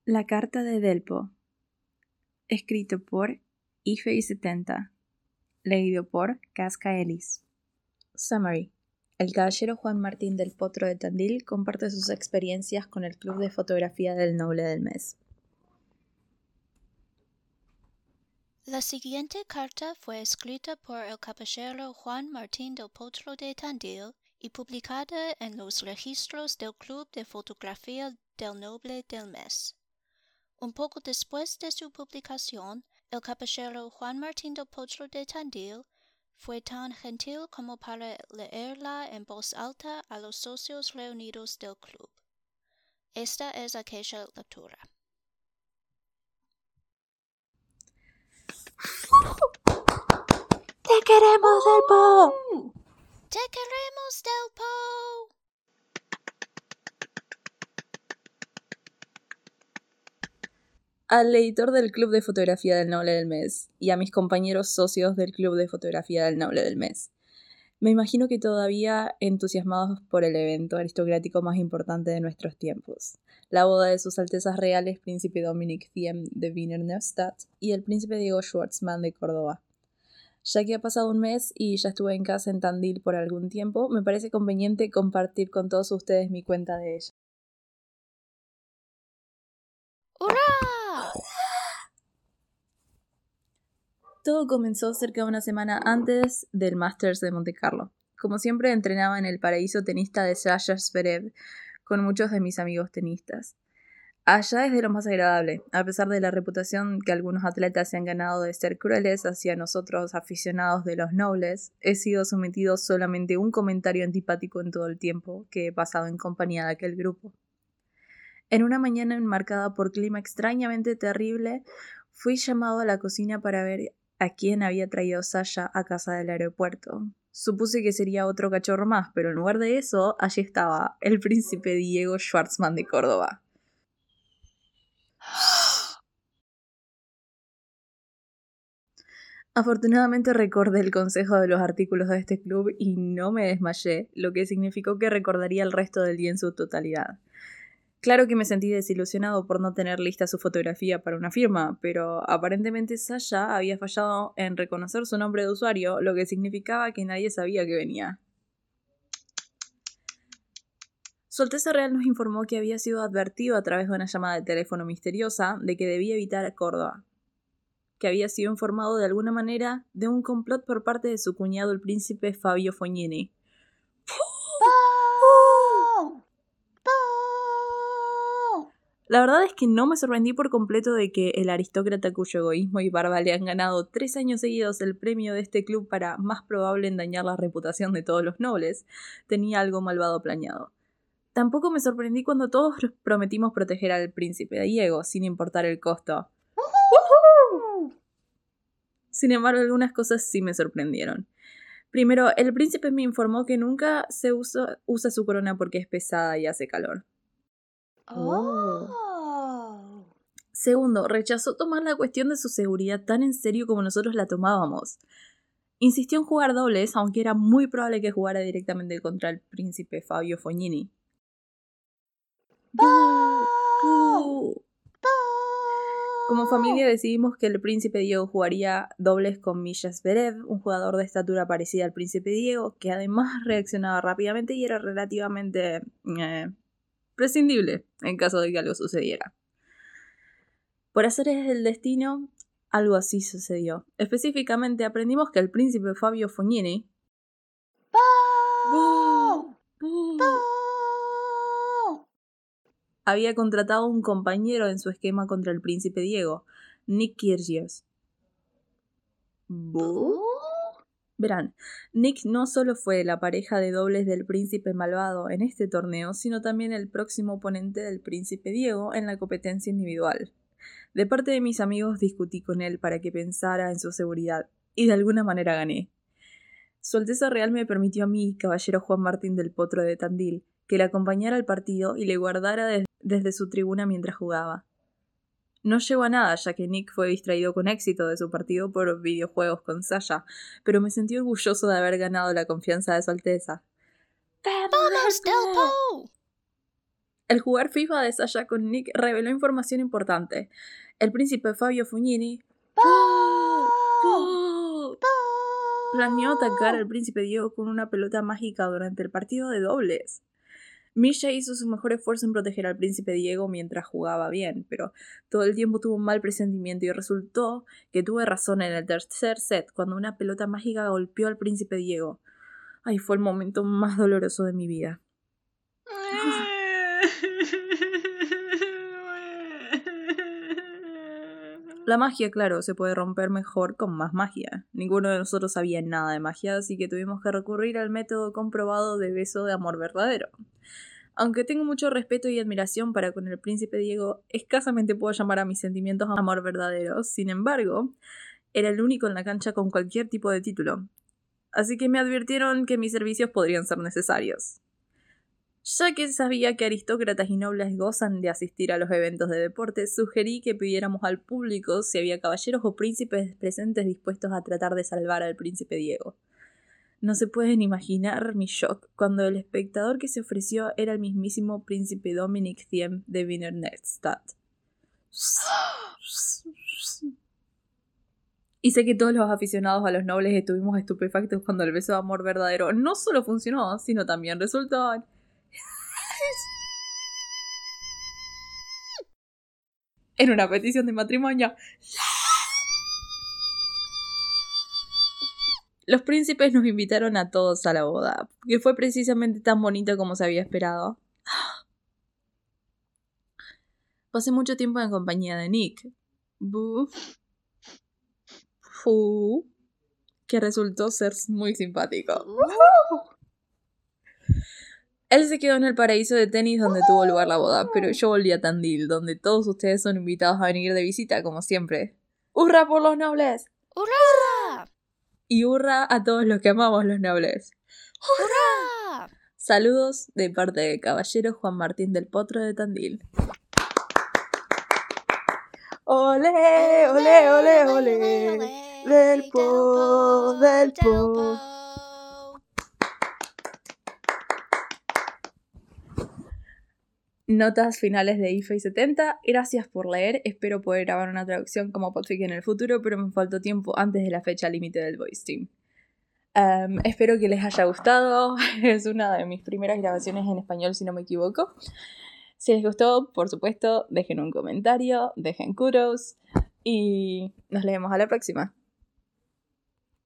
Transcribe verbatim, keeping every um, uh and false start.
La carta de Delpo. Escrito por Ife setenta. Leído por Casca Ellis. Summary. El caballero Juan Martín del Potro de Tandil comparte sus experiencias con el Club de Fotografía del Noble del Mes. La siguiente carta fue escrita por el caballero Juan Martín del Potro de Tandil y publicada en los registros del Club de Fotografía del Noble del Mes. Un poco después de su publicación, el caballero Juan Martín del Potro de Tandil fue tan gentil como para leerla en voz alta a los socios reunidos del club. Esta es aquella lectura. ¡Te queremos, Delpo! ¡Te queremos, Delpo! Al editor del Club de Fotografía del Noble del Mes y a mis compañeros socios del Club de Fotografía del Noble del Mes. Me imagino que todavía entusiasmados por el evento aristocrático más importante de nuestros tiempos, la boda de sus altezas reales príncipe Dominic Thiem de Wiener Neustadt y el príncipe Diego Schwartzmann de Córdoba. Ya que ha pasado un mes y ya estuve en casa en Tandil por algún tiempo, me parece conveniente compartir con todos ustedes mi cuenta de ella. ¡Hurra! Todo comenzó cerca de una semana antes del Masters de Monte Carlo. Como siempre, entrenaba en el paraíso tenista de Sasha Zverev con muchos de mis amigos tenistas. Allá es de lo más agradable, a pesar de la reputación que algunos atletas se han ganado de ser crueles hacia nosotros aficionados de los nobles. He sido sometido solamente a un comentario antipático en todo el tiempo que he pasado en compañía de aquel grupo. En una mañana enmarcada por clima extrañamente terrible, fui llamado a la cocina para ver a quién había traído Sasha a casa del aeropuerto. Supuse que sería otro cachorro más, pero en lugar de eso, allí estaba el príncipe Diego Schwartzmann de Córdoba. Afortunadamente recordé el consejo de los artículos de este club y no me desmayé, lo que significó que recordaría el resto del día en su totalidad. Claro que me sentí desilusionado por no tener lista su fotografía para una firma, pero aparentemente Sasha había fallado en reconocer su nombre de usuario, lo que significaba que nadie sabía que venía. Su Alteza Real nos informó que había sido advertido a través de una llamada de teléfono misteriosa de que debía evitar Córdoba, que había sido informado de alguna manera de un complot por parte de su cuñado el príncipe Fabio Fognini. La verdad es que no me sorprendí por completo de que el aristócrata cuyo egoísmo y barba le han ganado tres años seguidos el premio de este club para más probable en dañar la reputación de todos los nobles, tenía algo malvado planeado. Tampoco me sorprendí cuando todos prometimos proteger al príncipe Diego, sin importar el costo. ¡Woohoo! Sin embargo, algunas cosas sí me sorprendieron. Primero, el príncipe me informó que nunca se usa, usa su corona porque es pesada y hace calor. Oh. Segundo, rechazó tomar la cuestión de su seguridad tan en serio como nosotros la tomábamos. Insistió en jugar dobles, aunque era muy probable que jugara directamente contra el príncipe Fabio Fognini. ¡Bú! ¡Bú! Como familia decidimos que el príncipe Diego jugaría dobles con Misha Zverev, un jugador de estatura parecida al príncipe Diego, que además reaccionaba rápidamente y era relativamente eh, prescindible en caso de que algo sucediera. Por azares del destino, algo así sucedió. Específicamente aprendimos que el príncipe Fabio Fognini ¡Bú! ¡Bú! había contratado un compañero en su esquema contra el príncipe Diego, Nick Kyrgios. ¿Bú? Verán, Nick no solo fue la pareja de dobles del príncipe malvado en este torneo, sino también el próximo oponente del príncipe Diego en la competencia individual. De parte de mis amigos discutí con él para que pensara en su seguridad, y de alguna manera gané. Su Alteza Real me permitió a mí, caballero Juan Martín del Potro de Tandil, que le acompañara al partido y le guardara des- desde su tribuna mientras jugaba. No llegó a nada, ya que Nick fue distraído con éxito de su partido por videojuegos con Sasha, pero me sentí orgulloso de haber ganado la confianza de su Alteza. ¡Vamos, Delpo! El jugar FIFA de Sasha con Nick reveló información importante. El príncipe Fabio Fognini planeó atacar al príncipe Diego con una pelota mágica durante el partido de dobles. Misha hizo su mejor esfuerzo en proteger al príncipe Diego mientras jugaba bien, pero todo el tiempo tuvo un mal presentimiento y resultó que tuve razón en el tercer set cuando una pelota mágica golpeó al príncipe Diego. Ay, fue el momento más doloroso de mi vida. La magia, claro, se puede romper mejor con más magia. Ninguno de nosotros sabía nada de magia, así que tuvimos que recurrir al método comprobado de beso de amor verdadero. Aunque tengo mucho respeto y admiración para con el príncipe Diego, escasamente puedo llamar a mis sentimientos amor verdadero. Sin embargo, era el único en la cancha con cualquier tipo de título. Así que me advirtieron que mis servicios podrían ser necesarios. Ya que sabía que aristócratas y nobles gozan de asistir a los eventos de deporte, sugerí que pidiéramos al público si había caballeros o príncipes presentes dispuestos a tratar de salvar al príncipe Diego. No se pueden imaginar mi shock cuando el espectador que se ofreció era el mismísimo príncipe Dominic Thiem de Wiener Neustadt. Y sé que todos los aficionados a los nobles estuvimos estupefactos cuando el beso de amor verdadero no solo funcionó, sino también resultó en una petición de matrimonio. Los príncipes nos invitaron a todos a la boda, que fue precisamente tan bonito como se había esperado. Pasé mucho tiempo en compañía de Nick, Boo, Fu, que resultó ser muy simpático. Él se quedó en el paraíso de tenis donde tuvo lugar la boda, pero yo volví a Tandil, donde todos ustedes son invitados a venir de visita, como siempre. ¡Hurra por los nobles! ¡Hurra! Y hurra a todos los que amamos los nobles. ¡Hurra! Saludos de parte del caballero Juan Martín del Potro de Tandil. ¡Olé, olé, olé, olé! Del po, del po. Notas finales de I F E setenta. Gracias por leer. Espero poder grabar una traducción como podfic en el futuro, pero me faltó tiempo antes de la fecha límite del voice team. Um, espero que les haya gustado. Es una de mis primeras grabaciones en español, si no me equivoco. Si les gustó, por supuesto, dejen un comentario, dejen kudos y nos leemos a la próxima.